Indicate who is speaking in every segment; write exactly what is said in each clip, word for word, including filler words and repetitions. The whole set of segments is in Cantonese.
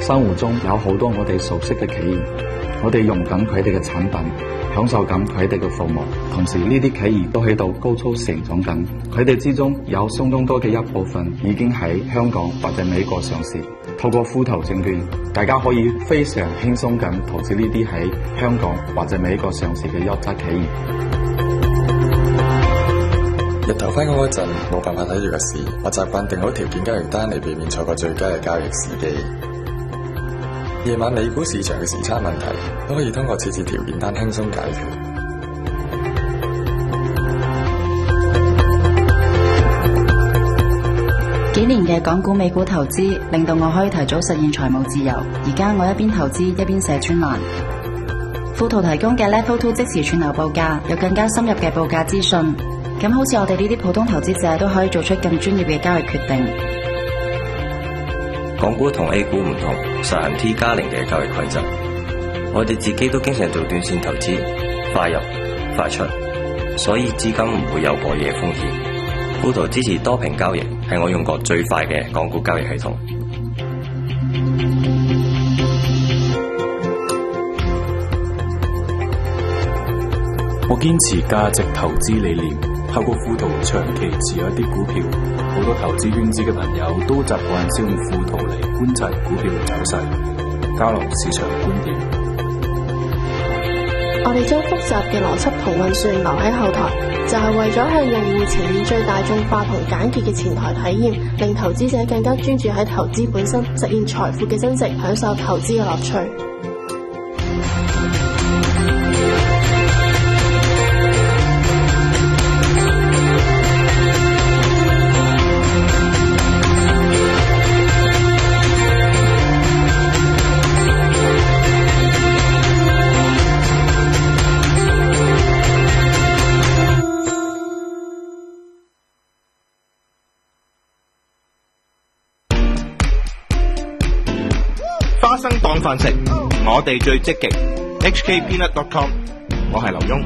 Speaker 1: 生活中有好多我哋熟悉嘅企業，我哋用緊佢哋嘅產品，享受緊佢哋嘅服務，同時呢啲企業都喺度高速成長緊，佢哋之中有相當多嘅一部分已經喺香港或者美國上市。透過富途證券，大家可以非常輕鬆咁投資呢啲喺香港或者美國上市嘅優質企業。
Speaker 2: 日頭返工嗰陣冇辦法睇住個市，我習慣定好條件交易單嚟避免錯過最佳嘅交易時機。夜晚美股市場嘅時差問題都可以通過設置條件單輕鬆解決。
Speaker 3: 幾年嘅港股美股投資令到我可以提早實現財務自由。而家我一邊投資一邊寫專欄。富途提供嘅 Level Two 即時串流報價，有更加深入嘅報價資訊。咁好似我哋呢啲普通投資者都可以做出更專業嘅交易決定。
Speaker 4: 港股同 A 股唔同，實行 T 加零嘅交易規則。我哋自己都經常做短線投資，快入快出，所以資金唔會有過夜風險。富途支持多屏交易，係我用過最快嘅港股交易系統。
Speaker 5: 我堅持價值投資理念，透過富途長期持有一啲股票。好多投資圈子嘅朋友都習慣使用富途嚟觀察股票嘅走勢，交流市場觀點。
Speaker 6: 我哋將複雜嘅邏輯同運算留喺後台，就係為咗向用戶呈現最大眾化同簡潔嘅前台體驗，令投資者更加專注喺投資本身，實現財富嘅增值，享受投資嘅樂趣。
Speaker 7: 花生當飯食，我哋最積極。H K Peanut dot com， 我係劉墉。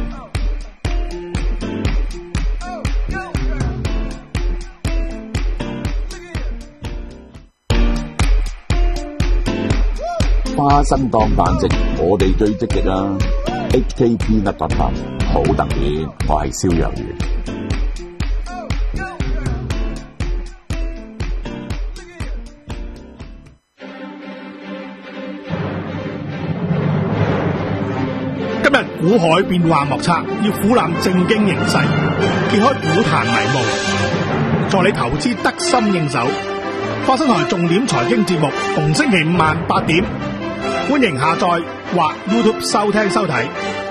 Speaker 8: 花生當飯食，我哋最積極啦。H K Peanut dot com， 好特別，我係蕭若元。
Speaker 9: 今日股海變幻莫測，要俯瞰正經形勢，揭開股壇迷霧，助你投資得心應手。花生台重點財經節目，逢星期五晚八點，歡迎下載或 YouTube 收聽收睇。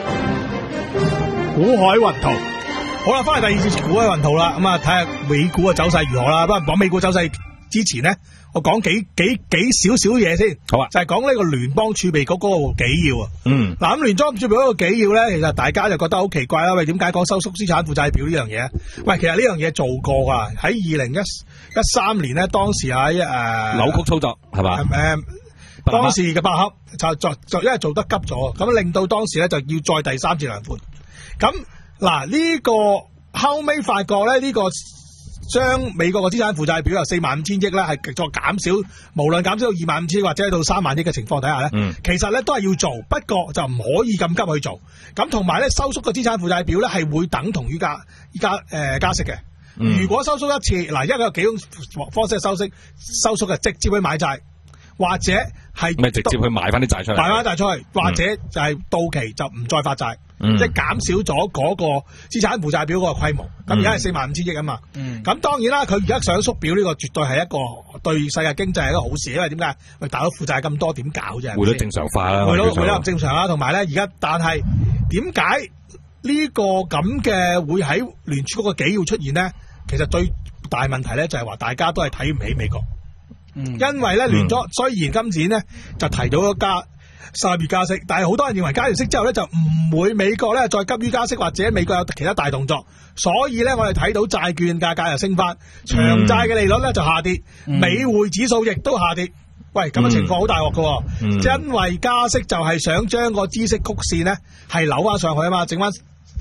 Speaker 9: 股海雲圖，好啦，翻嚟第二節股海雲圖啦，咁啊睇下美股嘅走勢如何啦。不過講美股走勢之前咧，我講幾幾幾少少嘢先，好啊，就係講呢個聯邦儲備局嗰個紀要啊。嗯，嗱咁聯邦儲備嗰個紀要咧，其實大家就覺得好奇怪啦。喂，點解講收縮資產負債表呢樣嘢？喂，其實呢樣嘢做過噶，喺二零一一三年咧，當時喺誒
Speaker 10: 扭曲操作係嘛？
Speaker 9: 誒、呃，當時嘅百合就就就因為做得急咗，咁令到當時咧就要再第三次量寬。咁嗱呢個後尾發覺咧呢、這個。將美國嘅資產負債表由四萬五千億咧，係作減少，無論減少到二萬五千億或者到三萬億嘅情況底下咧，嗯、其實咧都係要做，不過就唔可以咁急去做。咁同埋咧，收縮嘅資產負債表咧係會等同於加依家誒加息嘅。嗯、如果收縮一次，嗱，因為佢有幾種方式收息，收縮嘅直接去買債，或者係
Speaker 10: 咪直接去買翻啲債出嚟，
Speaker 9: 買翻債出去，或者就係到期就唔再發債。嗯、即係減少咗嗰個資產負債表嗰個規模，咁而家係四萬五千億啊嘛。咁、嗯、當然啦，佢而家上縮表呢個絕對係一個對世界經濟係一個好事，因為點解？喂，大佬負債咁多，點搞啫？匯率
Speaker 10: 正常化啦，
Speaker 9: 匯率匯率唔正常啦，同埋咧而家，但係點解呢個咁嘅會喺聯儲局嘅紀要出現呢？其實最大問題咧就係話大家都係睇唔起美國，嗯、因為咧聯咗雖然今年咧就提到咗加。三月加息，但係好多人認為加完息之後咧就唔會美國咧再急於加息，或者美國有其他大動作，所以咧我哋睇到債券價格又升翻，長債嘅利率咧就下跌，嗯、美匯指數亦都下跌。喂，咁嘅情況好大鑊噶，嗯、因為加息就係想將個孳息曲線咧係扭翻上去啊嘛，整翻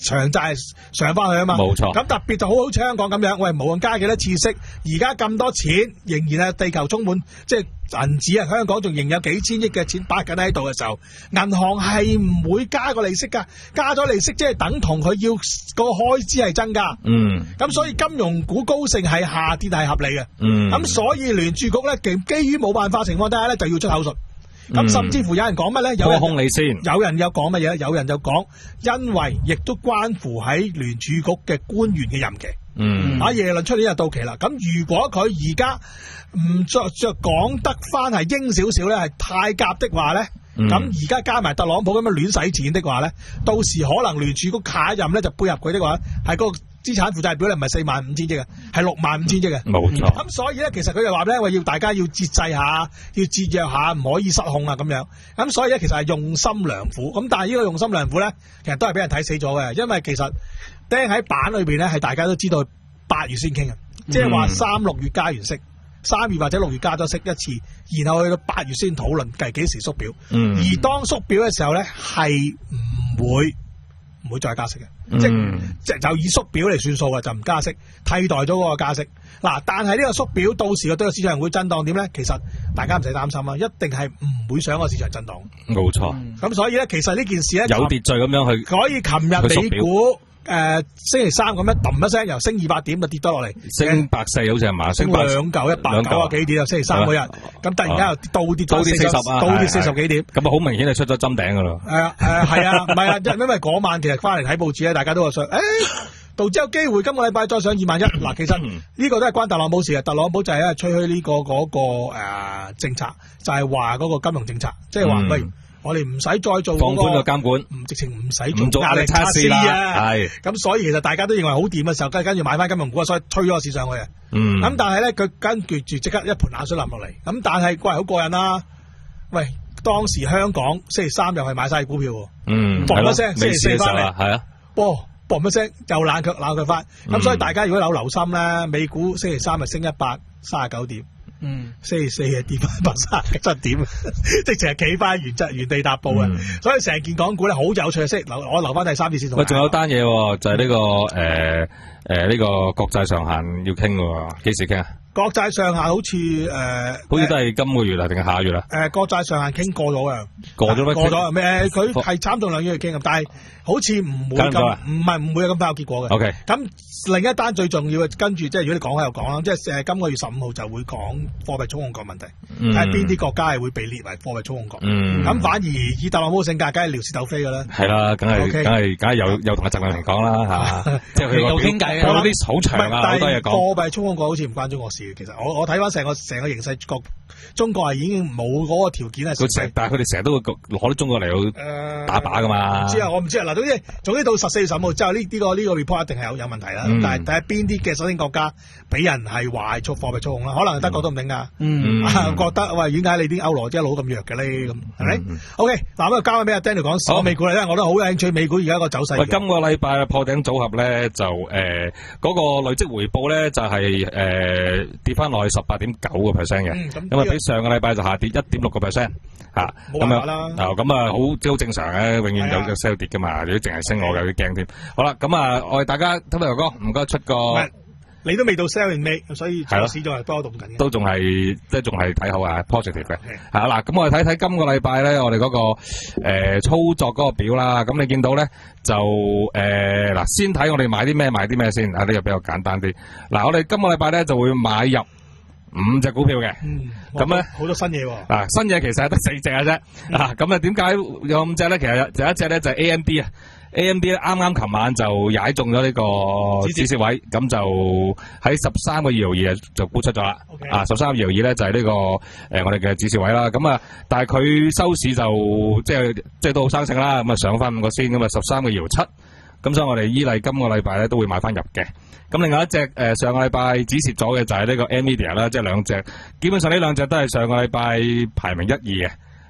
Speaker 9: 長債上翻去啊嘛。
Speaker 10: 冇錯。
Speaker 9: 咁特別就好好似香港咁樣，喂，無論加幾多次息，而家咁多錢，仍然係地球充滿即係銀紙啊！香港仲仍有幾千億嘅錢擺緊喺度嘅時候，銀行係唔會加個利息㗎，加咗利息即係等同佢要個開支係增加。
Speaker 10: 嗯。
Speaker 9: 咁所以金融股高盛係下跌係合理嘅。
Speaker 10: 嗯。
Speaker 9: 咁所以聯儲局咧，基基於冇辦法情況底下咧，就要出口術。咁、嗯、甚至乎有人講乜咧？有人
Speaker 10: 空你先。有
Speaker 9: 人有講乜嘢？有人就講，因為亦都關乎喺聯儲局嘅官員嘅任期。
Speaker 10: 嗯。
Speaker 9: 啊，耶倫出年就到期啦。咁如果佢而家唔着着講得翻係鷹少少咧，係太鴿的話咧，咁而家加埋特朗普咁樣亂使錢的話咧，到時可能聯儲局下一任咧就配合佢的話，係個資產負債表咧唔係四萬五千億嘅，係六萬五千億嘅。
Speaker 10: 冇錯。
Speaker 9: 咁所以咧，其實佢就話咧，話要大家要節制下，要節約下，唔可以失控啊咁樣。咁所以咧，其實係用心良苦。咁但係呢個用心良苦咧，其實都係俾人睇死咗嘅，因為其實釘喺板裏邊咧，係大家都知道八月先傾嘅，即係話三六月加完息。三月或者六月加咗息一次，然後去到八月先討論計幾時縮表。嗯、而當縮表嘅時候咧，係唔會唔會再加息嘅，嗯、即係就以縮表嚟算數嘅，就唔加息，替代咗嗰個加息。嗱，但係呢個縮表到時個對個市場會震盪點咧？其實大家唔使擔心啊，一定係唔會想個市場震盪。冇錯。咁、嗯、所以咧，其實呢件事咧
Speaker 10: 有秩序咁樣去，
Speaker 9: 可以琴日美股。誒、呃，星期三咁樣揼一聲，由升二百點就跌咗落嚟，
Speaker 10: 升百四好似係嘛，升兩
Speaker 9: 嚿一百九啊幾點啊，星期三嗰日，咁突然間又倒跌咗四十，倒跌四十幾點，
Speaker 10: 咁啊好明顯係出咗針頂噶咯。
Speaker 9: 係啊，誒係啊，唔係啊，因為嗰晚其實翻嚟睇報紙咧，大家都話想，誒，道指有機會今個禮拜再上二萬一。嗱，其實呢個都係關特朗普事嘅，特朗普就係咧吹噓呢個嗰個誒政策，就係話嗰個金融政策，即係話喂。我哋唔使再做嗰個
Speaker 10: 放寬個監管，
Speaker 9: 唔直情唔使做壓力測試啊！係咁，所以其實大家都認為好掂嘅時候，跟跟住買翻金融股啊，所以推咗個市上去啊。嗯。咁但係咧，佢跟住住即刻一盆冷水淋落嚟。咁但係個人好過癮啦。喂，當時香港星期三又係買晒股票喎。嗯。嘣一聲，星期四翻嚟，係啊。噃嘣一聲又冷卻冷卻翻。咁所以大家如果有留心咧，美股星期三係升一百三十九點。嗯，星期四係跌翻一百三十七點，即係淨係企翻原質原地踏步啊！嗯、所以成件港股咧好有趣，即係留我留翻第三節先同。喂，
Speaker 10: 仲有單嘢喎，就係、是、呢、這個誒誒呢個國債上限要傾喎，幾時傾啊？
Speaker 9: 國債上限好似誒，呃、
Speaker 10: 好似都係今個月啊，定係下月啊？
Speaker 9: 誒、呃，國債上限傾過咗嘅，
Speaker 10: 過咗咩？
Speaker 9: 過咗咩？佢係參眾兩院去傾，但係好似唔會咁，唔係唔會有咁快有結果嘅。OK，咁另一單最重要嘅，跟住即係如果你講開又講啦，即係誒今個月十五號就會講貨幣操控國問題，睇下邊啲國家係會被列為貨幣操控國。咁、嗯、反而以特朗普性格，梗係撩事鬥非㗎啦。係啦，梗係梗係梗係有有同阿習近平講啦嚇，即係佢有傾偈，有啲好長啊，好多嘢講。貨幣操控國好似唔關中國事。其實我我睇翻成個成個形勢，國中國係已經冇嗰個條件係。佢成，但係佢哋成日都會攞啲中國嚟到打靶噶嘛。唔知啊，我唔知啊。嗱，總之總之到十四月十五號之後，呢、這、呢個呢、這個 report 一定係有有問題啦。嗯、但係睇下邊啲嘅首先國家俾人係話係操貨幣操控啦，可能德國都唔定噶。嗯，覺得喂，點解你啲歐羅一路咁弱嘅咧？咁係咪 ？OK，嗱咁啊，交翻俾阿 Daniel 講小美股啦，因為我都好有興趣美股而家個走勢。喂，今個禮拜破頂組合咧就誒嗰、呃那個累積回報咧就係、是、誒。呃跌翻落去十八點九個 percent 嘅，咁啊比上個禮拜就下跌一點六個 percent 嚇，咁樣啦。啊，咁啊好即係好正常嘅，永遠有有 sell 跌噶嘛。如果淨係升，我有啲驚添。好啦，咁啊，我哋大家睇下哥，唔該出個，你都未到 sell in May，所以市仲係波動緊嘅，都仲係即係仲係睇好啊 positive 嘅。係啦，咁我哋睇睇今個禮拜咧，我哋嗰個誒操作嗰個表啦。咁你見到咧就誒嗱，先睇我哋買啲咩買啲咩先。啊，呢個比較簡單啲。嗱，我哋今個禮拜咧就會買入五隻股票嘅，咁咧好多新嘢喎。嗱，新嘢其實係得四隻嘅啫。嗱，咁啊點解有五隻咧？其實有一隻咧就係 A M D 啊。A M D 咧啱啱琴晚就踩中咗呢個止蝕位，咁就喺十三個二毫二就沽出咗啦。Okay. 啊，十三個二毫二咧就係呢、這個誒、呃、我哋嘅止蝕位啦。咁啊，但係佢收市就即係即係都好生性啦。咁啊上翻五個先，咁啊十三個二毫七。咁所以我哋依例今個禮拜咧都會買翻入嘅。咁另外一隻誒、呃、上個禮拜止蝕咗嘅就係呢個 Nvidia 啦，即係兩隻，基本上呢兩隻都係上個禮拜排名一二嘅。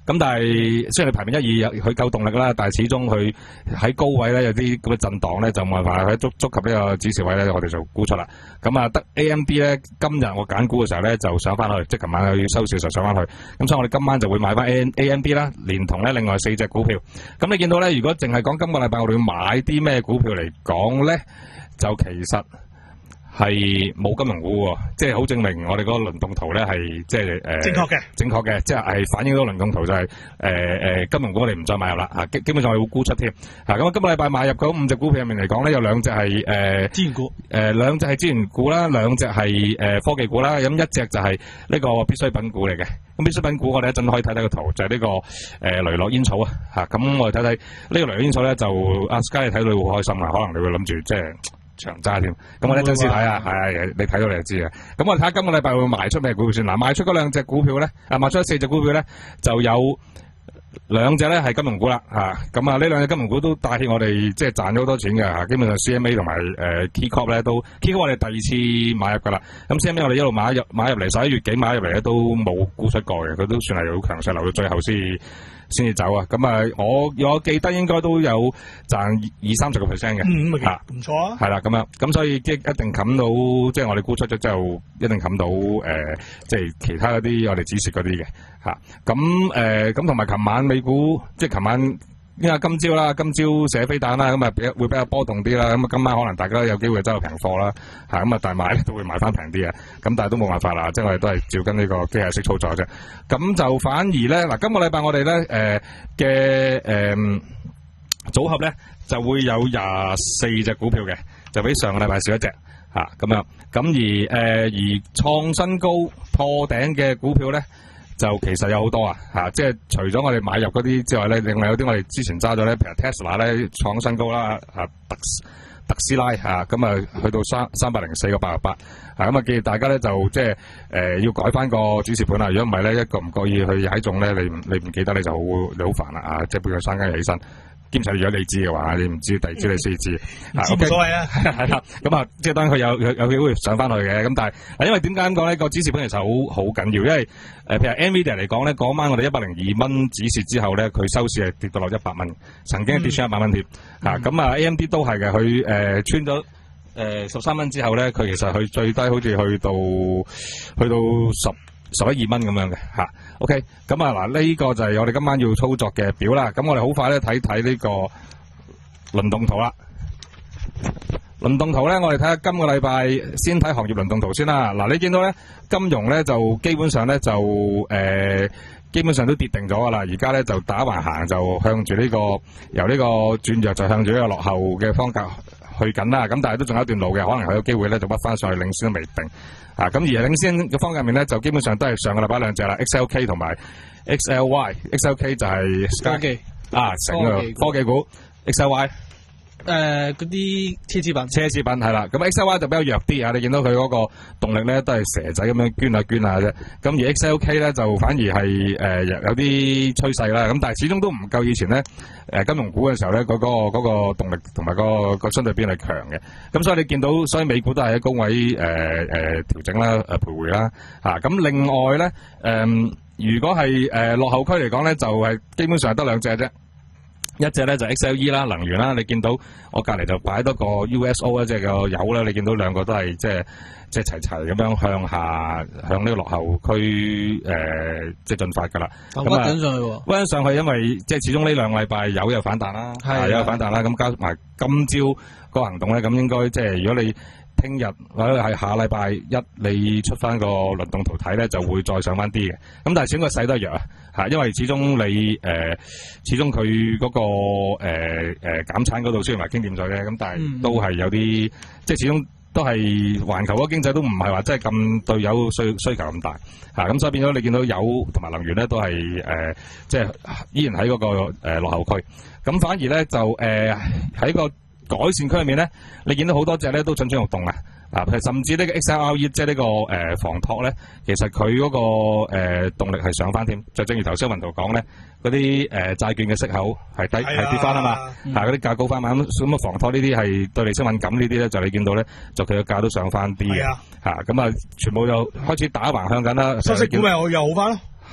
Speaker 10: 咁但係雖然你排名一二，佢夠動力啦，但係始終佢喺高位咧有啲咁嘅震盪咧，就冇辦法喺觸觸及呢個指示位咧，我哋就沽出啦。咁啊，得 A M D 咧，今日我揀股嘅時候咧就上翻去，即係琴晚要收市嘅時候上翻去。咁所以我哋今晚就會買翻 A M D 啦，連同咧另外四隻股票。咁你見到咧，如果淨係講今個禮拜我哋要買啲咩股票嚟講咧，就其實係冇金融股喎，即係好證明我哋嗰個輪動圖咧係即係誒
Speaker 9: 正確嘅，
Speaker 10: 正確嘅，即係係反映到輪動圖就係誒誒金融股我哋唔再買入啦嚇，基基本上係會沽出添嚇。咁啊，今個禮拜買入嗰五隻股票入面嚟講咧，有兩隻係誒
Speaker 9: 資源股，
Speaker 10: 誒兩隻係資源股啦，兩隻係誒科技股啦，咁一隻就係呢個必需品股嚟嘅。咁必需品股我哋一陣可以睇睇個圖，就係呢個誒雷諾煙草啊嚇。咁我哋睇睇呢個雷諾煙草咧，就阿 Sky 你睇到你會好開心啊，可能你會諗住即係長揸添，咁我一陣先睇啊，係你睇到你就知啊。咁我哋睇下今個禮拜會賣出咩股票先。嗱，賣出嗰兩隻股票咧，啊賣出四隻股票咧，就有兩隻咧係金融股啦，嚇。咁啊呢兩隻金融股都帶起我哋即係賺咗好多錢嘅嚇。基本上 C M A 同埋誒 KeyCorp 咧都 KeyCorp 我哋第二次買入噶啦。咁 C M A 我哋一路買入買入嚟十一月幾買入嚟咧都冇沽出過嘅，佢都算係好強勢，留到最後先先至走啊！咁啊，我我記得應該都有賺二三十個 percent 嘅，
Speaker 9: 嗯，
Speaker 10: 嚇，
Speaker 9: 唔錯啊！
Speaker 10: 係啦，咁樣，咁所以即係一定冚到，即係我哋沽出咗之後，一定冚到誒，即係其他嗰啲我哋指示嗰啲嘅嚇。咁誒，咁同埋琴晚美股，即係琴晚。因為今朝啦，今朝射飛彈啦，咁啊比會比較波動啲啦，咁啊今晚可能大家都有機會揸到平貨啦，嚇咁啊但係買都會買翻平啲嘅，咁但係都冇辦法啦，即係我哋都係照跟呢個機械式操作啫。咁就反而咧嗱，今個禮拜我哋咧誒嘅誒組合咧就會有廿四隻股票嘅，就比上個禮拜少一隻嚇咁樣，咁而誒、呃、而創新高破頂嘅股票咧。就其實有好多啊，嚇、啊！即係除咗我哋買入嗰啲之外咧，另外有啲我哋之前揸咗咧，譬如 Tesla 咧創新高啦，啊特特斯拉嚇，咁啊去到三三百零四個八十八，啊咁啊建議大家咧就即係誒、呃、要改翻個指示盤啦，如果唔係咧一個唔覺意去踩中咧，你你唔記得你就好你好煩啦啊！即係半夜三更起身。兼且如果你知嘅話，你唔知第二朝你先知，
Speaker 9: 唔知冇所謂啊，
Speaker 10: 係啦，咁啊，即係當然佢有有有機會上翻去嘅，咁但係，因為點解咁講咧？個指示盤其實好好緊要，因為誒、呃，譬如 Nvidia 嚟講咧，嗰晚我哋一百零二蚊指示之後咧，佢收市係跌到落一百蚊，曾經跌穿一百蚊添，嚇咁、嗯、啊 A M D 都係嘅，佢誒、呃、穿咗誒十三蚊之後咧，佢其實佢最低好似去到去到十。十一二蚊咁樣嘅嚇 ，OK，咁啊嗱，呢個就係我哋今晚要操作嘅表啦。咁我哋好快咧睇睇呢個輪動圖啦。輪動圖咧，我哋睇下今個禮拜先睇行業輪動圖先啦。嗱，你見到咧金融咧就基本上咧就誒、呃、基本上都跌定咗噶啦。而家咧就打橫行，就向住呢、這個由呢個轉弱就向住呢個落後嘅方格去緊啦。咁但係都仲有一段路嘅，可能佢有機會咧就屈翻上去領先都未定。啊，咁而領先嘅方向面咧，就基本上都係上個禮拜兩隻啦 ，X L K 同埋 X L Y。X L K 就係科技啊，成個科技股 ，X L Y
Speaker 9: 誒嗰啲奢侈品，
Speaker 10: 奢侈品係啦。咁 X L Y 就比較弱啲啊，你見到佢嗰個動力咧都係蛇仔咁樣捐下捐下啫。咁而 X L K 咧就反而係誒、呃、有啲趨勢啦。咁但係始終都唔夠以前咧誒、呃、金融股嘅時候咧嗰、嗰個嗰、嗰個動力同埋、嗰個、嗰個相對比係強嘅。咁所以你見到，所以美股都係喺高位誒誒、呃呃、調整啦，誒、呃、徘徊啦。啊，咁另外咧誒、呃，如果係誒、呃、落後區嚟講咧，就係、是、基本上係得兩隻啫。一隻咧就 X L E 啦，能源啦，你見到我隔離就擺多個 U S O 啦，即係個油啦，你見到兩個都係即係即係齊齊咁樣向下向呢個落後區誒、呃、即係進發㗎啦。咁啊，
Speaker 9: 屈緊上去喎，
Speaker 10: 屈緊上去，因為即係始終呢兩個禮拜油有反彈啦，係有反彈啦，咁加埋今朝個行動咧，咁應該即係如果你聽日或者係下禮拜一你出翻個輪動圖睇咧，就會再上翻啲嘅。咁但係始終個勢都係弱啊，嚇，因為始終你誒、呃，始終佢嗰、那個誒誒、呃呃、減產嗰度雖然話傾掂咗嘅，咁但係都係有啲，嗯、即係始終都係環球嗰個經濟都唔係話真係咁對油需需求咁大嚇，咁、啊、所以變咗你見到油同埋能源咧都係誒、呃，即係依然喺嗰、那個、呃、落後區。咁反而咧就誒喺、呃、個改善區入面咧，你見到好多隻咧都蠢蠢欲動啊！啊，甚至呢個 X L R E 即係呢個誒、呃、房託咧，其實佢嗰、那個誒、呃、動力係上翻添。就正如頭先雲圖講咧，嗰啲誒債券嘅息口係低係跌翻啊嘛，啊嗰啲價高翻嘛，咁咁啊房託呢啲係對利息敏感呢啲咧，就你見到咧，就佢嘅價都上翻啲嘅，嚇咁啊，全部又開始打橫向緊啦。
Speaker 9: 收息股咪又好翻咯。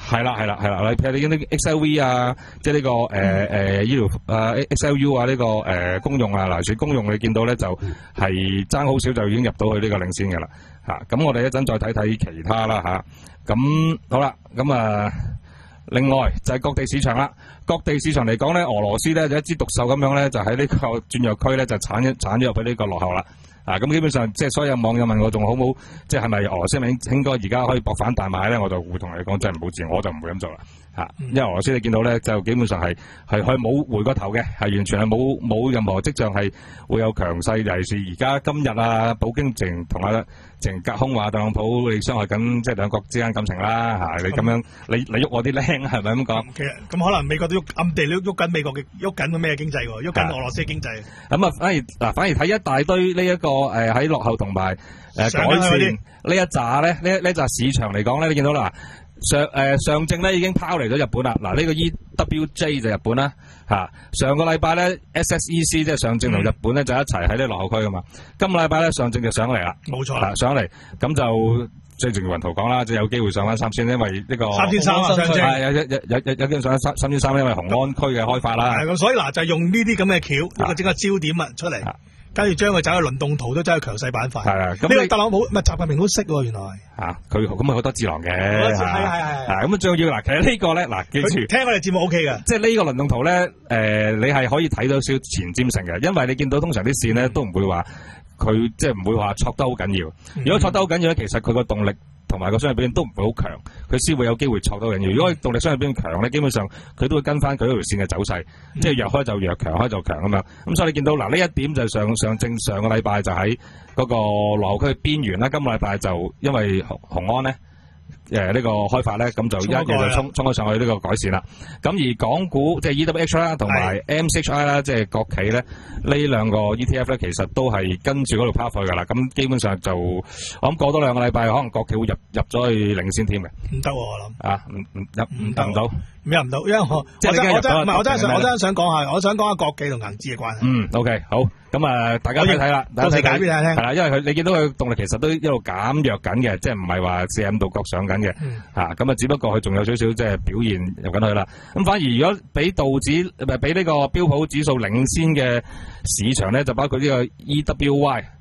Speaker 10: 係啦係啦係啦，譬如你見啲 X L V 啊，即係呢個誒誒醫療啊 X L U 啊呢個誒公用啊，嗱，選公用你見到咧就係爭好少就已經入到去呢個領先嘅啦嚇。咁我哋一陣再睇睇其他啦嚇。咁好啦，咁啊另外就係各地市場啦。各地市場嚟講咧，俄羅斯咧就一枝獨秀咁樣咧，就喺呢個轉弱區咧就鏟一鏟咗入去呢個落後啦。啊，咁基本上即係所有網友問我仲好冇，即係係咪俄羅斯應應該而家可以搏反大買咧？我就會同你講真係唔好字，我就唔會咁做啦。嚇、嗯，因為俄羅斯你見到咧就基本上係係佢冇回過頭嘅，係完全係冇冇任何跡象係會有強勢，尤其是而家今日啊，普京淨同阿淨隔空話特朗普你傷害緊即係兩國之間感情啦嚇、嗯，你咁樣你你喐我啲僆係咪咁講？
Speaker 9: 其實咁可能美國都喐暗地都喐緊美國嘅喐緊咩經濟喎？喐緊俄羅斯嘅經濟。咁啊，反而嗱，反而睇一大堆呢、這、一個誒喺、呃、落後同埋誒改善呢一紮咧，呢呢紮市場嚟講咧，你見到啦。上誒、呃、上證咧已經拋離咗日本啦，嗱、這、呢個 E W J 就日本啦嚇、啊，上個禮拜咧 S S E C 即係上證同日本咧就一齊喺呢落後區噶嘛，今個禮拜咧上證就上嚟啦，冇錯啦，上嚟咁就即係正如雲圖講啦，即係有機會上翻三千，因為呢、這個三千三啊上證
Speaker 10: 係有有有有有機會上三三千三，因為雄安區嘅開發啦，
Speaker 9: 係咁，所以嗱就係用呢啲咁嘅橋，一個整個焦點啊出嚟。跟住將佢走去輪動圖都走去強勢板塊。係啊，咁呢個特朗普唔係習近平都識喎，原來。嚇，佢咁啊好多智囊嘅。係係係係。咁啊仲要嗱，其實呢個咧嗱，記住聽我哋節目 O K 嘅。即係呢個輪動圖咧，誒、呃，你係可以睇到少前瞻性嘅，因為你見到通常啲線咧都唔會話佢即係唔會話挫得好緊要。如果挫得好緊要咧，其實佢個動力同埋個商業表現都唔會好強，佢先會有機會挫得緊要。如果動力商業表現強咧，基本上佢都會跟翻佢嗰條線嘅走勢，嗯、即係弱開就弱，強開就強咁樣。咁所以你見到嗱呢一點就上上證上個禮拜就喺嗰個落後區邊緣啦，今個禮拜就因為雄安咧。誒、呃、呢、這個開發咧，咁就一嘢就衝衝咗上去呢個改善啦。咁而港股即係 E W H 啦，同埋 M C H I 啦，即係國企咧，呢兩個 E T F 咧，其實都係跟住嗰度拋貨㗎啦。咁基本上就我諗過多兩個禮拜，可能國企會入入咗去領先添嘅。唔得喎，我諗啊，唔唔入唔入唔到，入唔到，因為我即係我真唔係我真係想我真係想講下，我想講下國企同銀紙嘅關係。嗯 ，OK， 好。咁啊，大家睇睇啦，到時解俾大家聽。係啦，因為佢你見到佢動力其實都一路減弱緊嘅，即係唔係話四十五度角上緊嘅。嚇，咁啊，只不過佢仲有少少即係表現入緊去啦。咁反而如果俾道指唔係俾呢個標普指數領先嘅市場咧，就包括呢個 E W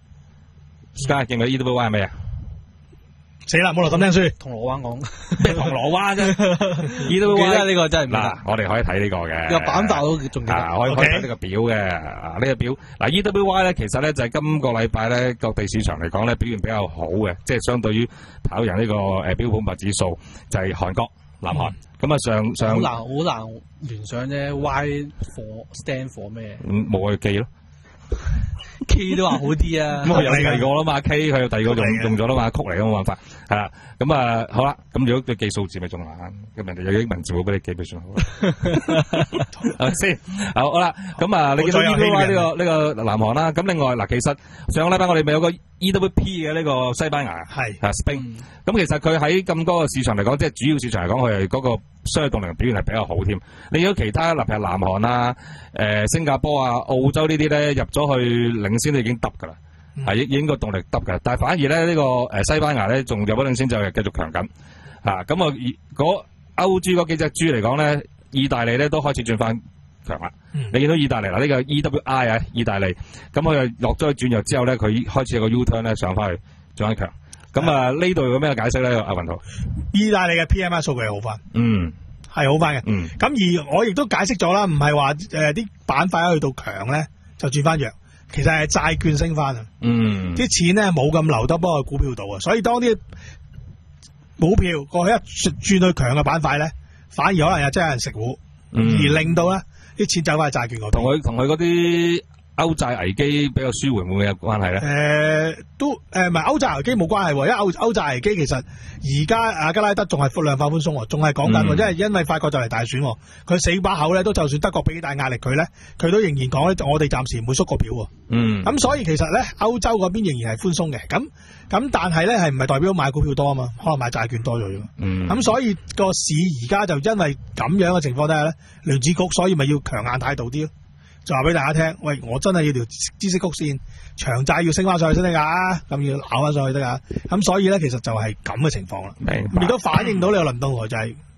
Speaker 9: Y。Sky 見唔見 E W Y 係咩啊？死啦！冇落咁聽書，銅鑼灣講咩銅鑼灣啫？呢都記得呢個真係唔嗱，我哋可以睇呢個嘅個板塊都仲記得，可以可以睇呢個表嘅啊呢個表嗱 E W Y 咧，其實咧就係今個禮拜咧各地市場嚟講咧表現比較好嘅，即係相對於跑贏呢個誒標普五百指數就係韓國、南韓咁啊上上好難好難聯想啫 ，Y for stand for 咩？嗯，冇去記咯。K 都話好啲啊，咁佢有第二個啦嘛 ，K 佢有第二個用用咗啦嘛，曲嚟嘅冇辦法，係啦，咁啊好啦，咁如果佢記數字咪仲難，咁人哋有啲文字冇俾你記，咪算好啦，係咪先？好好啦，咁啊你見到 E W Y 呢個呢個南韓啦，咁另外嗱，其實上個禮拜我哋咪有個 E W P 嘅呢個西班牙係啊 Spain，咁其實佢喺咁多個市場嚟講，即係主要市場嚟講，佢係嗰個商業動力表現係比較好添。你如果其他，例如南韓啊、誒、呃、新加坡啊、澳洲呢啲咧入咗去領先都已經得㗎啦，係、嗯、已經個動力得㗎。但係反而咧呢、呢個誒西班牙咧仲入咗領先就係繼續強緊嚇。咁啊，嗰歐豬嗰幾隻豬嚟講咧，意大利咧都開始轉翻強啦。嗯、你見到意大利嗱呢、呢個 E W I 啊，意大利咁佢又落咗去轉弱之後咧，佢開始有個 U turn 咧上翻去轉翻強。咁啊呢度有咩解釋咧？阿雲圖，意大利嘅 P M I 數據係好翻，嗯，係好翻嘅，嗯。咁而我亦都解釋咗啦，唔係話誒啲板塊去到強咧就轉翻弱，其實係債券升翻啊，嗯，啲錢咧冇咁流得幫個股票度啊，所以當啲股票過去一轉去強嘅板塊咧，反而可能又真係有人食糊，嗯，而令到咧啲錢走翻去債券嗰度，同佢同佢嗰啲。歐債危機比較舒緩，會唔會有關係咧？誒、呃，都誒，唔係歐債危機冇關係，因為歐歐債危機其實而家阿加拉德仲係量化寬鬆，仲係講緊，因為因為法國就嚟大選，佢死把口咧，都就算德國俾大壓力佢咧，佢都仍然講咧，我哋暫時唔會縮個表。嗯，咁所以其實咧，歐洲嗰邊仍然係寬鬆嘅，咁咁但係咧係唔係代表買股票多啊嘛？可能買債券多咗啫嘛。嗯，咁所以個市而家就因為咁樣嘅情況底下咧，聯儲局所以咪要強硬態度啲咯。就話俾大家聽，喂，我真係要條孳息曲線，長債要升翻上去先得噶，咁要咬翻上去得噶，咁所以咧，其實就係咁嘅情況啦。明白。亦都反映到你個輪動圖就係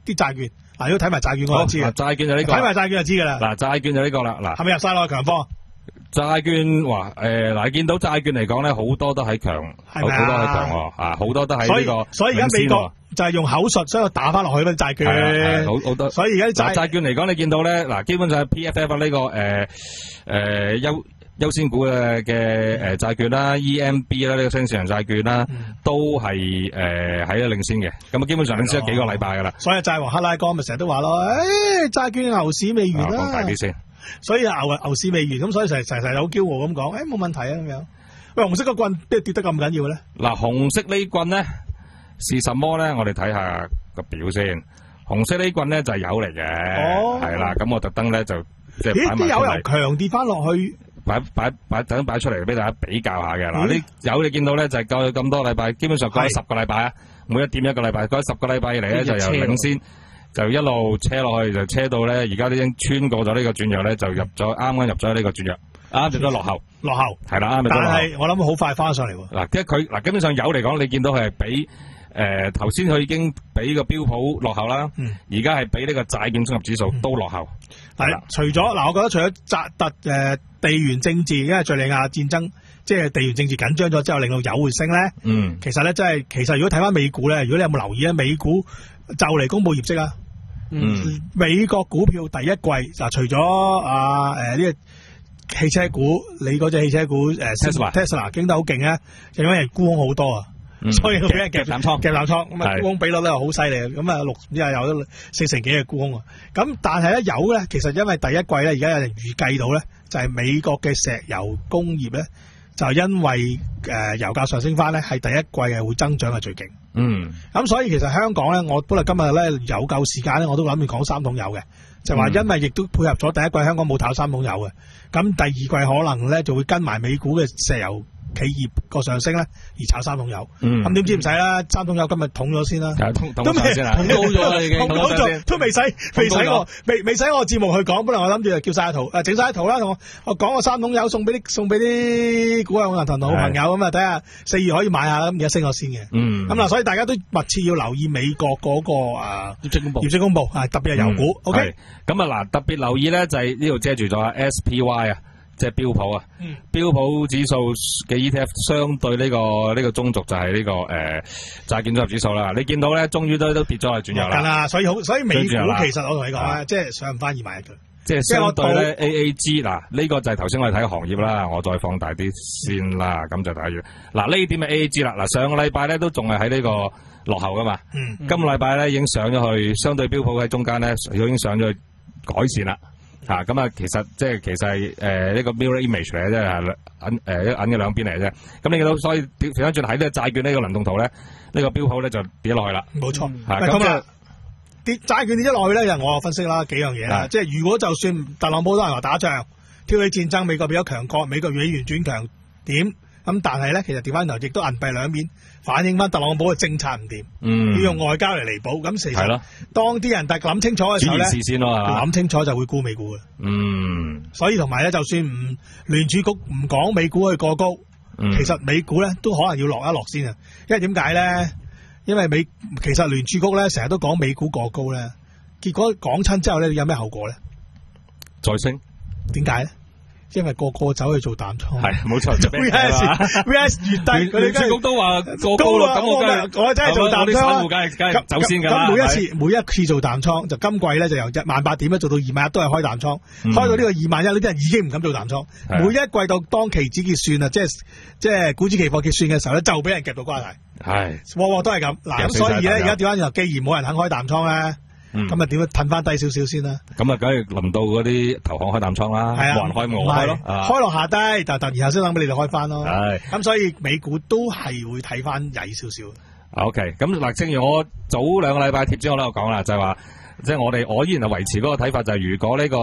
Speaker 9: 啲債券。嗱，如果睇埋債券我就知嘅，
Speaker 10: 債券就呢個，
Speaker 9: 睇埋債券就知㗎啦。
Speaker 10: 嗱，債券就呢個啦，嗱，
Speaker 9: 係咪入晒落去強方？
Speaker 10: 債券話誒嗱，見到債券嚟講咧，好多都喺強，好多喺強喎，啊，好多都喺呢個。
Speaker 9: 所以而家美國就係用口述，所以打翻落去嗰啲債券，
Speaker 10: 好好多。
Speaker 9: 所以而家
Speaker 10: 債債券嚟講，你見到咧，嗱，基本上 P F F 呢個誒誒優優先股嘅嘅誒債券啦 ，E M B 啦，呢個新市場債券啦，都係誒喺領先嘅。咁啊，基本上領先咗幾個禮拜噶啦。
Speaker 9: 所以債王克拉哥咪成日都話咯，誒債券牛市未完啦。
Speaker 10: 講大啲先。
Speaker 9: 所以牛牛市未完，咁所以成成成好驕傲咁講，誒冇問題啊咁樣。喂，紅色個棍跌跌得咁緊要咧？嗱，
Speaker 10: 紅色呢棍咧是什麼咧？我哋睇下個表先。紅色呢棍咧就係油嚟嘅，係啦。咁我特登咧就即係擺埋出嚟。咦？啲油由強跌翻落去。擺擺擺等擺出嚟俾大家比較下嘅。嗱，呢油你見到咧就係過去咁多禮拜，基本上過咗十個禮拜啊，每一點一個禮拜，過咗十個禮拜以嚟咧就由領先。就一路車落去，就車到咧，而家已經穿過咗呢個轉弱咧，就入咗啱啱入咗呢個轉弱，啱入咗落後，
Speaker 9: 落後
Speaker 10: 係啦，啱入咗落後。但係
Speaker 9: 我諗好快翻上嚟喎。
Speaker 10: 嗱，即係佢嗱，基本上油嚟講，你見到佢係比誒頭先佢已經比個標普落後啦，而家係比呢個債券綜合指數都落後。
Speaker 9: 係啦，除咗嗱，我覺得除咗扎特誒地緣政治，因為敍利亞戰爭，即係地緣政治緊張咗之後，令到油會升咧。嗯，其實咧，即係其實如果睇翻美股咧，如果你有冇留意咧，美股就嚟公布業績啊。嗯，美國股票第一季嗱，除咗啊誒呢個汽車股，你嗰隻汽車股誒 Tesla Tesla 經得好勁咧，就因為人沽空好多啊，所以俾人夾淡倉，夾淡倉咁啊，沽空比率咧又好犀利，咁啊六唔知係有四成幾嘅沽空啊。咁但係咧油咧，其實因為第一季咧，而家有人預計到咧，就係美國嘅石油工業咧，就因為誒油價上升翻咧，係第一季係會增長係最勁。嗯，咁所以其實香港咧，我本來今日咧有夠時間咧，我都諗住講三桶油嘅，就話因為亦都配合咗第一季香港冇炒三桶油嘅，咁第二季可能咧就會跟埋美股嘅石油企業個上升咧而炒三桶油。嗯，咁點知唔使啦，三桶油今日捅咗先啦，都未捅好咗啦已經，捅好咗都未使未使我未未使我節目去講，本來我諗住就叫晒圖誒整晒圖啦，同我我講個三桶油送俾啲送俾啲股票銀行同好朋友咁啊，睇下四月可以買下咁而家升咗先嘅。嗯，咁嗱，所以大家都密切要留意美國嗰個誒業績公布，業績公布啊，特別係油股。O K，
Speaker 10: 咁啊嗱，特別留意咧就係呢度遮住咗 S P Y 啊。即係標普啊，嗯、標普指數嘅 E T F 相對呢、這個呢、這個中軸就係呢、這個誒債券綜合指數啦。你見到咧，終於都都跌咗去轉弱啦。
Speaker 9: 啦，所以好，所以美股其實我同你講咧，啊、即係上唔翻二萬一嘅。
Speaker 10: 即係相對咧 A A G 嗱，呢個就係頭先我哋睇行業啦，我再放大啲先啦，咁、嗯、就睇住嗱呢點係 A A G 啦。嗱上個禮拜咧都仲係喺呢個落後噶嘛，嗯嗯、今個禮拜咧已經上咗去，相對標普喺中間咧已經上咗去改善啦。吓咁啊，其實即係其實係誒呢個 mirror image 嚟嘅啫，係銀誒一銀嘅兩邊嚟嘅啫。咁你見到所以調翻轉喺呢個債券呢個輪動圖咧，呢、這個標普咧就跌落去啦。
Speaker 9: 冇錯，係咁啊，跌債券跌咗落去咧，就我分析啦幾樣嘢啦。即係如果就算特朗普都係話打仗挑起戰爭，美國變咗強國，美國美元轉強點？咁但係咧，其實調翻頭亦都銀幣兩面反映翻特朗普嘅政策唔掂，嗯、要用外交嚟彌補。咁其實當啲人但係諗清楚嘅時候咧，諗清楚就會沽美股嘅。嗯，所以同埋咧，就算唔聯儲局唔講美股去過高，嗯、其實美股咧都可能要落一落先啊。因為點解咧？因為美其實聯儲局咧成日都講美股過高咧，結果講親之後咧有咩後果咧？
Speaker 10: 再升？點
Speaker 9: 解咧？因為個個走去做淡倉，
Speaker 10: 係冇錯。
Speaker 9: V S V S 越低，佢哋聯儲局
Speaker 10: 都話過高咯。咁
Speaker 9: 我我真係做淡倉，
Speaker 10: 梗係梗係走先噶啦。
Speaker 9: 咁每一次每一次做淡倉，就今季咧就由一萬八點咧做到二萬一，都係開淡倉。開到呢個二萬一，呢啲人已經唔敢做淡倉。每一季到當期指結算啊，即係即係股指期貨結算嘅時候咧，就俾人夾到瓜題。係，往往都係咁。嗱，咁所以咧，而家調翻轉頭，既然冇人肯開淡倉咧。咁啊，點樣褪翻低少少先啦？咁啊，梗係輪到嗰啲投行開淡倉啦，冇人開我開咯，開落下低，但但然後先等俾你哋開翻咯。係，咁所以美股都係會睇翻曳少少。OK，咁嗱，正如我早兩個禮拜貼之後咧，我講啦，就係話，即係我哋我依然係維持嗰個睇法，就係如果呢個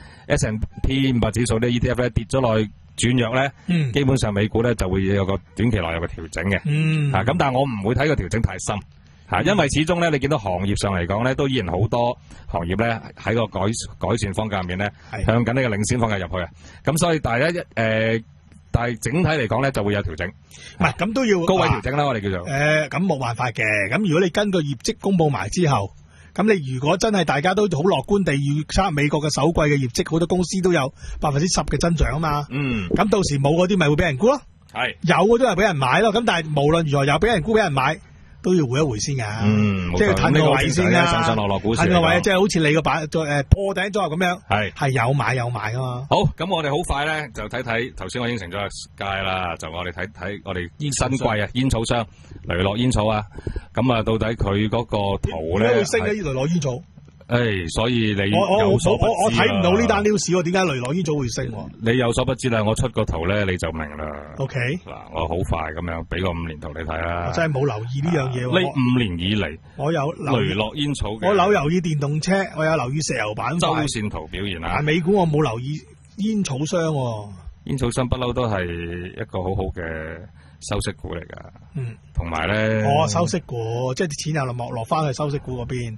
Speaker 9: S and P 五百指數呢 E T F 咧跌咗落去轉弱咧，嗯，基本上美股咧就會有個短期內有個調整嘅。嗯，啊，咁但係我唔會睇個調整太深。吓，因為始終咧，你見到行業上嚟講咧，都依然好多行業咧喺個改改善方向入面咧，向緊呢個領先方向入去啊。咁所以大家一誒、呃，但係整體嚟講咧，就會有調整。唔係咁都要高位調整啦，啊、我哋叫做誒，咁冇、呃、辦法嘅。咁如果你根據業績公布埋之後， 咁你如果真係大家都好樂觀地預測美國嘅首季嘅業績，好多公司都有百分之十嘅增長啊嘛。
Speaker 10: 嗯，
Speaker 9: 咁到時冇嗰啲咪會俾人沽咯。
Speaker 10: 係
Speaker 9: 有嗰啲係俾人買咯。咁但係無論如何有俾人沽俾人買，都要回一回先㗎。
Speaker 10: 嗯，
Speaker 9: 即係褪個位先啦。
Speaker 10: 上上落落股市。
Speaker 9: 褪個位即係好似你個板誒破頂咗咁樣。
Speaker 10: 係
Speaker 9: 係有買有賣㗎嘛。
Speaker 10: 好，咁我哋好快咧就睇睇頭先我應承咗阿 Sky 啦，就我哋睇睇我哋新貴啊煙草商雷諾煙草啊，咁啊到底佢嗰個圖咧
Speaker 9: 點解會升咧？雷諾煙草。
Speaker 10: 誒，所以你
Speaker 9: 我我
Speaker 10: 有所不知
Speaker 9: 我我睇唔到呢單 news 喎，點解雷諾煙草會升？
Speaker 10: 你有所不知啦，我出個圖咧你就明啦。
Speaker 9: O K，
Speaker 10: 嗱，我好快咁樣俾個五年圖你睇啦。
Speaker 9: 我真係冇留意呢樣嘢。
Speaker 10: 呢五年以嚟，
Speaker 9: 我有
Speaker 10: 雷諾煙草嘅，
Speaker 9: 我有留意電動車，我有留意石油板塊
Speaker 10: 周線圖表現啊。
Speaker 9: 但美股我冇留意煙草商。
Speaker 10: 煙草商不嬲都係一個好好嘅收息股嚟噶。
Speaker 9: 嗯，
Speaker 10: 同埋咧，
Speaker 9: 哦，收息股，即係啲錢又落落翻去收息股嗰邊。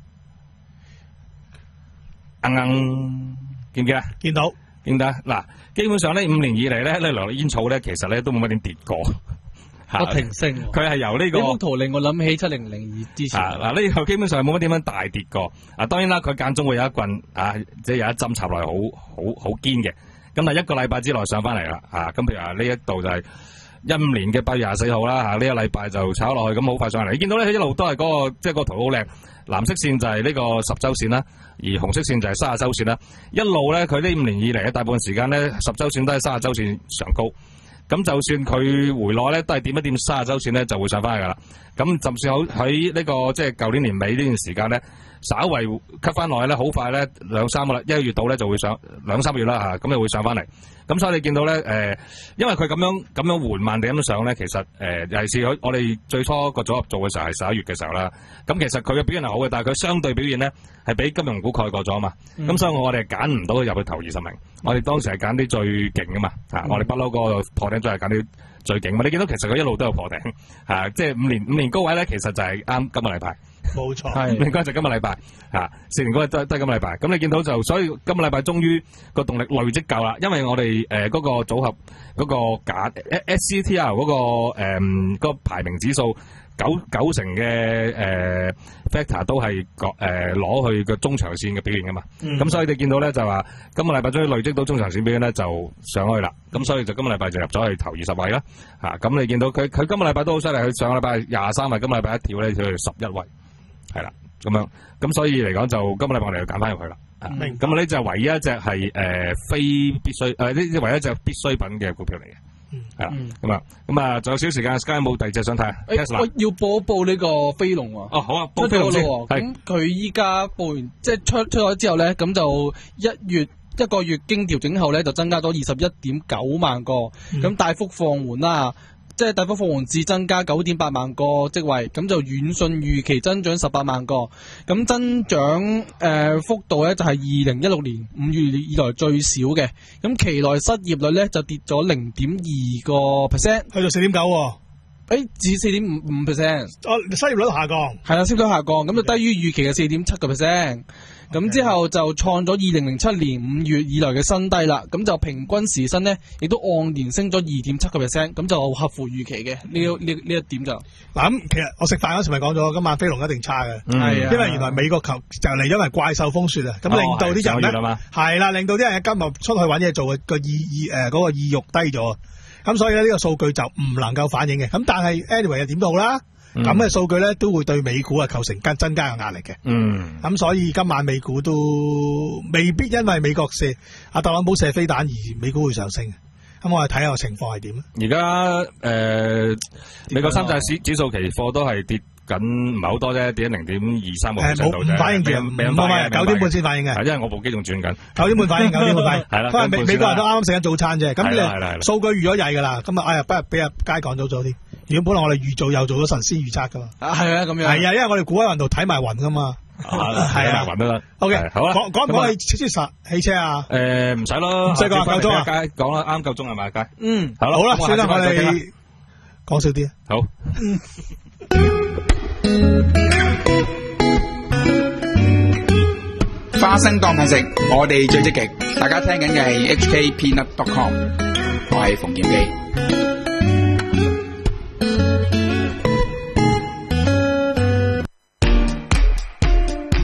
Speaker 10: 啱啱見唔見啊？
Speaker 9: 見到，
Speaker 10: 見到嗱，基本上呢五年以嚟咧，呢雷諾煙草咧，其實咧都冇乜點跌過，
Speaker 11: 不停升。
Speaker 10: 佢係由呢個
Speaker 11: 呢幅圖令我諗起七零零二之前。
Speaker 10: 嗱，呢個基本上冇乜點樣大跌過。啊，當然啦，佢間中會有一棍啊，即係有一針插落嚟，好好好堅嘅。咁啊，一個禮拜之內上翻嚟啦。啊，咁譬如話呢一度就係一五年嘅八月廿四號啦。嚇，呢一禮拜就炒落去，咁好快上嚟。你見到咧，佢一路都係嗰個，即係個圖好靚。藍色線就係呢個十周線啦，而紅色線就係三十周線啦。一路咧，佢呢五年以嚟嘅大部分時間咧，十周線都係三十周線上高。咁就算佢回落咧，都係掂一掂三十周線咧，就會上翻去噶啦。咁就算好喺呢個即係舊年年尾呢段時間咧，稍為吸翻落去咧，好快咧兩三個啦，一個月到咧就會上兩三個月啦嚇，咁就會上翻嚟。咁所以你見到咧誒、呃，因為佢咁樣咁樣緩慢地咁上咧，其實誒、呃、尤其是我哋最初個組合做嘅時候係十一月嘅時候啦。咁其實佢嘅表現係好嘅，但係佢相對表現咧係俾金融股蓋過咗啊嘛。咁、嗯、所以我哋揀唔到佢入去頭二十名。我哋當時係揀啲最勁嘅嘛嚇、嗯，我哋不嬲嗰個破頂都係揀啲最勁嘛。你見到其實佢一路都有破頂嚇、啊，即係五年五年高位咧，其實就係啱今個禮拜。
Speaker 9: 冇錯，
Speaker 10: 係應該就今個禮拜嚇，四年高位都都係今個禮拜。咁你見到就所以今個禮拜終於個動力累積夠啦，因為我哋誒嗰個組合嗰、嗰個假 S C T R 嗰、嗰個誒、呃嗰個、排名指數九九成嘅誒、呃、factor 都係誒攞去個中長線嘅表現噶嘛。咁、嗯、所以你見到咧就話今個禮拜終於累積到中長線表現咧就上去啦。咁所以就今個禮拜就入咗去頭二十位啦。嚇、啊，咁你見到佢佢今個禮拜都好犀利，佢上個禮拜廿三位，今個禮拜一跳咧跳去十一位。係啦，咁樣，咁所以嚟講就今個禮拜我哋就揀翻入去啦。明，咁啊呢就唯一一隻係誒非必須誒呢啲唯一一隻必需品嘅股票嚟嘅。係啦，咁啊，咁啊，仲有少時間 ，Sky 有冇第二隻想睇？
Speaker 11: 誒，我要報一報呢個飛龍喎。
Speaker 10: 哦，好啊，報飛龍先。
Speaker 11: 咁佢依家報完，即係出出咗之後咧，咁就一月一個月經調整後咧，就增加咗二十一點九萬個，咁、嗯、大幅放緩啦。即係大幅放緩至增加九點八萬個職位，咁就遠遜預期增長十八萬個，咁增長誒、呃、幅度咧就係二零一六年五月以來最少嘅，咁期內失業率咧就跌咗零點二個 percent，
Speaker 9: 去到四點九喎。
Speaker 11: 誒，至四點五五 percent，
Speaker 9: 哦，失業率下降，
Speaker 11: 係啦，失業率下降，咁就低於預期嘅四點七個 percent， 咁之後就創咗二零零七年五月以來嘅新低啦，咁就平均時薪咧，亦都按年升咗二點七個 percent， 咁就合乎預期嘅呢呢呢一點就嗱，
Speaker 9: 咁其實我食飯嗰時咪講咗，今晚飛龍一定差嘅，係、嗯、啊，因為原來美國球就嚟因為怪獸風雪啊，咁、哦、令到啲人咧係啦，令到啲人今日出去揾嘢做嘅個意意誒嗰個意欲低咗。咁所以咧呢個數據就唔能夠反映嘅，咁但係 anyway 又點都好啦，咁嘅數據咧都會對美股啊構成更增加嘅壓力嘅。嗯，咁所以今晚美股都未必因為美國射阿特朗普射飛彈而美股會上升。咁我哋睇下個情況係點咧？
Speaker 10: 而家誒美國三大指指數期貨都係跌緊，唔係好多啫，跌咗零點二三個 percent 度啫。
Speaker 9: 冇反應住，唔係九點半先反應嘅。
Speaker 10: 因為我部機仲轉緊。九
Speaker 9: 點半反應，九點半反應。係啦，因為美美國人都啱啱食緊早餐啫。咁你數據預咗曳㗎啦。今日哎呀，不如俾阿佳講早咗啲。如果本來我哋預做又做咗神仙預測㗎嘛。啊，係啊，咁樣。係啊，因為我哋估喺雲度睇埋雲㗎嘛。係啊，雲都得。O K，好啦。講講唔講係超超實汽車啊？誒，唔使咯，唔使講夠鐘啊。佳講啦，啱夠鐘係咪？佳。嗯，好啦，好啦，算啦，我哋講少啲。好。
Speaker 12: 花生當飯食，我哋最積極。大家聽緊嘅係 H K Peanut dot com， 我係馮建基。